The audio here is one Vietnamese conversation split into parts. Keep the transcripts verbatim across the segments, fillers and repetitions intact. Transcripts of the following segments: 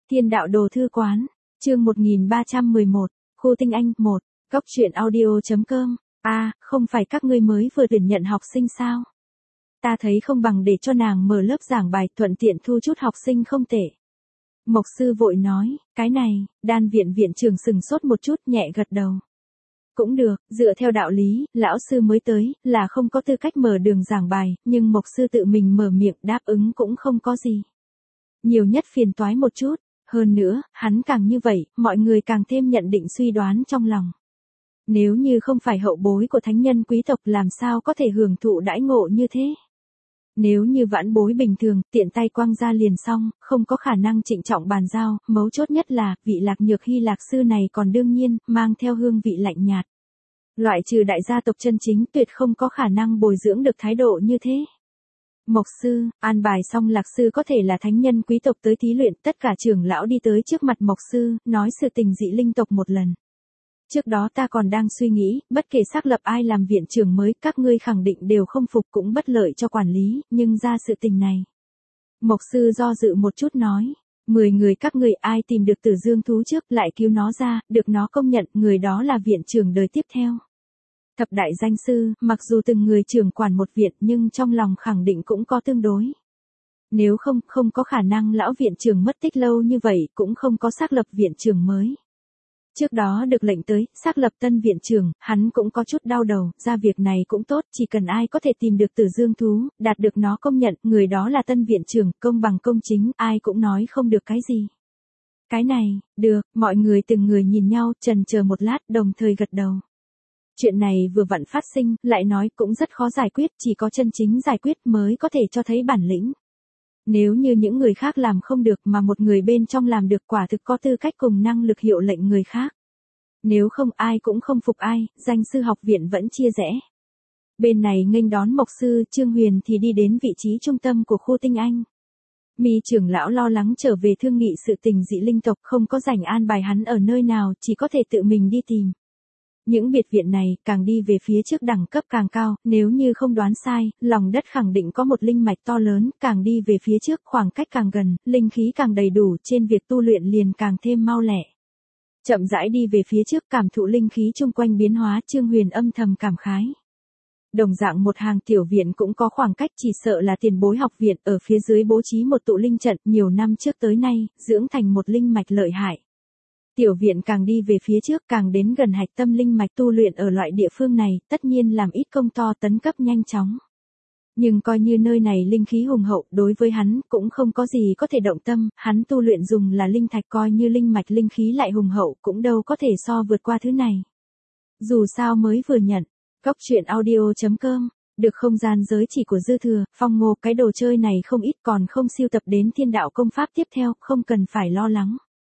Thiên đạo đồ thư quán, chương một nghìn ba trăm mười một, khu tinh anh, một, góc truyện audio.com, a, à, không phải các ngươi mới vừa tuyển nhận học sinh sao? Ta thấy không bằng để cho nàng mở lớp giảng bài thuận tiện thu chút học sinh không tệ. Mộc sư vội nói, cái này, đan viện viện trưởng sừng sốt một chút nhẹ gật đầu. Cũng được, dựa theo đạo lý, lão sư mới tới, là không có tư cách mở đường giảng bài, nhưng mộc sư tự mình mở miệng đáp ứng cũng không có gì. Nhiều nhất phiền toái một chút, hơn nữa, hắn càng như vậy, mọi người càng thêm nhận định suy đoán trong lòng. Nếu như không phải hậu bối của thánh nhân quý tộc làm sao có thể hưởng thụ đãi ngộ như thế? Nếu như vãn bối bình thường, tiện tay quăng ra liền xong, không có khả năng trịnh trọng bàn giao, mấu chốt nhất là, vị lạc nhược hy lạc sư này còn đương nhiên, mang theo hương vị lạnh nhạt. Loại trừ đại gia tộc chân chính tuyệt không có khả năng bồi dưỡng được thái độ như thế. Mộc sư, an bài xong lạc sư có thể là thánh nhân quý tộc tới thí luyện, tất cả trưởng lão đi tới trước mặt mộc sư, nói sự tình dị linh tộc một lần. Trước đó ta còn đang suy nghĩ, bất kể xác lập ai làm viện trưởng mới, các ngươi khẳng định đều không phục cũng bất lợi cho quản lý, nhưng ra sự tình này. Mộc sư do dự một chút nói, mười người các ngươi ai tìm được Tử Dương thú trước lại cứu nó ra, được nó công nhận, người đó là viện trưởng đời tiếp theo. Thập đại danh sư, mặc dù từng người trưởng quản một viện nhưng trong lòng khẳng định cũng có tương đối. Nếu không, không có khả năng lão viện trưởng mất tích lâu như vậy, cũng không có xác lập viện trưởng mới. Trước đó được lệnh tới, xác lập tân viện trưởng, hắn cũng có chút đau đầu, ra việc này cũng tốt, chỉ cần ai có thể tìm được Tử Dương thú, đạt được nó công nhận, người đó là tân viện trưởng, công bằng công chính, ai cũng nói không được cái gì. Cái này, được, mọi người từng người nhìn nhau, chần chờ một lát, đồng thời gật đầu. Chuyện này vừa vặn phát sinh, lại nói cũng rất khó giải quyết, chỉ có chân chính giải quyết mới có thể cho thấy bản lĩnh. Nếu như những người khác làm không được mà một người bên trong làm được quả thực có tư cách cùng năng lực hiệu lệnh người khác. Nếu không ai cũng không phục ai, danh sư học viện vẫn chia rẽ. Bên này nghênh đón mộc sư Trương Huyền thì đi đến vị trí trung tâm của khu tinh anh. Mi trưởng lão lo lắng trở về thương nghị sự tình dị linh tộc không có rảnh an bài hắn ở nơi nào, chỉ có thể tự mình đi tìm. Những biệt viện này, càng đi về phía trước đẳng cấp càng cao, nếu như không đoán sai, lòng đất khẳng định có một linh mạch to lớn, càng đi về phía trước khoảng cách càng gần, linh khí càng đầy đủ, trên việc tu luyện liền càng thêm mau lẹ. Chậm rãi đi về phía trước cảm thụ linh khí chung quanh biến hóa, Trương Huyền âm thầm cảm khái. Đồng dạng một hàng tiểu viện cũng có khoảng cách, chỉ sợ là tiền bối học viện, ở phía dưới bố trí một tụ linh trận, nhiều năm trước tới nay, dưỡng thành một linh mạch lợi hại. Tiểu viện càng đi về phía trước càng đến gần hạch tâm linh mạch tu luyện ở loại địa phương này, tất nhiên làm ít công to tấn cấp nhanh chóng. Nhưng coi như nơi này linh khí hùng hậu, đối với hắn cũng không có gì có thể động tâm, hắn tu luyện dùng là linh thạch, coi như linh mạch linh khí lại hùng hậu cũng đâu có thể so vượt qua thứ này. Dù sao mới vừa nhận, góc truyện audio.com, được không gian giới chỉ của dư thừa, Phong Ngô, cái đồ chơi này không ít còn không siêu tập đến thiên đạo công pháp tiếp theo, không cần phải lo lắng.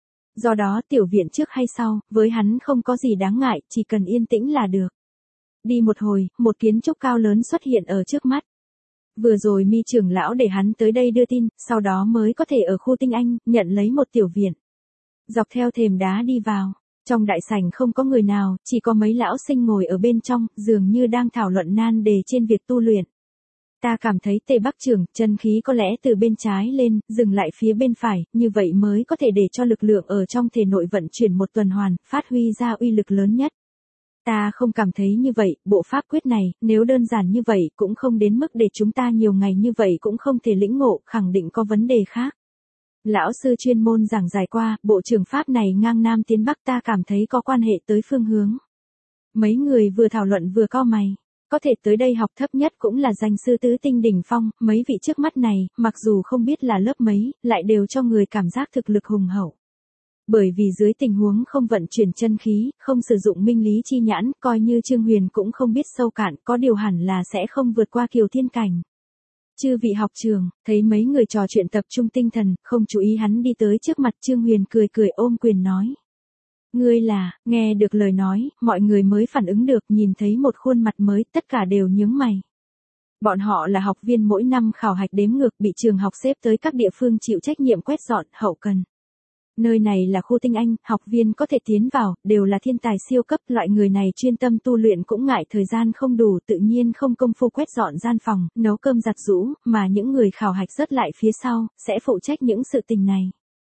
Do đó tiểu viện trước hay sau, với hắn không có gì đáng ngại, chỉ cần yên tĩnh là được. Đi một hồi, một kiến trúc cao lớn xuất hiện ở trước mắt. Vừa rồi Mi trưởng lão để hắn tới đây đưa tin, sau đó mới có thể ở khu tinh anh, nhận lấy một tiểu viện. Dọc theo thềm đá đi vào, trong đại sảnh không có người nào, chỉ có mấy lão sinh ngồi ở bên trong, dường như đang thảo luận nan đề trên việc tu luyện. Ta cảm thấy Tề Bắc trưởng, chân khí có lẽ từ bên trái lên, dừng lại phía bên phải, như vậy mới có thể để cho lực lượng ở trong thể nội vận chuyển một tuần hoàn, phát huy ra uy lực lớn nhất. Ta không cảm thấy như vậy, bộ pháp quyết này, nếu đơn giản như vậy cũng không đến mức để chúng ta nhiều ngày như vậy cũng không thể lĩnh ngộ, khẳng định có vấn đề khác. Lão sư chuyên môn giảng giải qua, bộ trường pháp này ngang nam tiến bắc, ta cảm thấy có quan hệ tới phương hướng. Mấy người vừa thảo luận vừa cau mày. Có thể tới đây học thấp nhất cũng là danh sư tứ tinh đỉnh phong, mấy vị trước mắt này, mặc dù không biết là lớp mấy, lại đều cho người cảm giác thực lực hùng hậu. Bởi vì dưới tình huống không vận chuyển chân khí, không sử dụng minh lý chi nhãn, coi như Trương Huyền cũng không biết sâu cạn, có điều hẳn là sẽ không vượt qua kiều thiên cảnh. Chư vị học trường, thấy mấy người trò chuyện tập trung tinh thần, không chú ý hắn đi tới trước mặt Trương Huyền cười cười ôm quyền nói. Ngươi là, nghe được lời nói, mọi người mới phản ứng được, nhìn thấy một khuôn mặt mới, tất cả đều nhướng mày. Bọn họ là học viên mỗi năm khảo hạch đếm ngược, bị trường học xếp tới các địa phương chịu trách nhiệm quét dọn, hậu cần. Nơi này là khu tinh anh, học viên có thể tiến vào, đều là thiên tài siêu cấp, loại người này chuyên tâm tu luyện cũng ngại thời gian không đủ, tự nhiên không công phu quét dọn gian phòng, nấu cơm giặt giũ, mà những người khảo hạch rớt lại phía sau, sẽ phụ trách những sự tình này.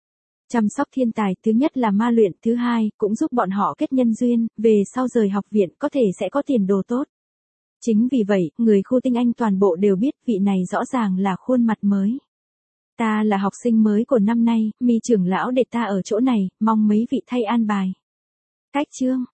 Chăm sóc thiên tài thứ nhất là ma luyện, thứ hai, cũng giúp bọn họ kết nhân duyên, về sau rời học viện có thể sẽ có tiền đồ tốt. Chính vì vậy, người khu tinh anh toàn bộ đều biết vị này rõ ràng là khuôn mặt mới. Ta là học sinh mới của năm nay, Mi trưởng lão để ta ở chỗ này, mong mấy vị thay an bài. Cách chương.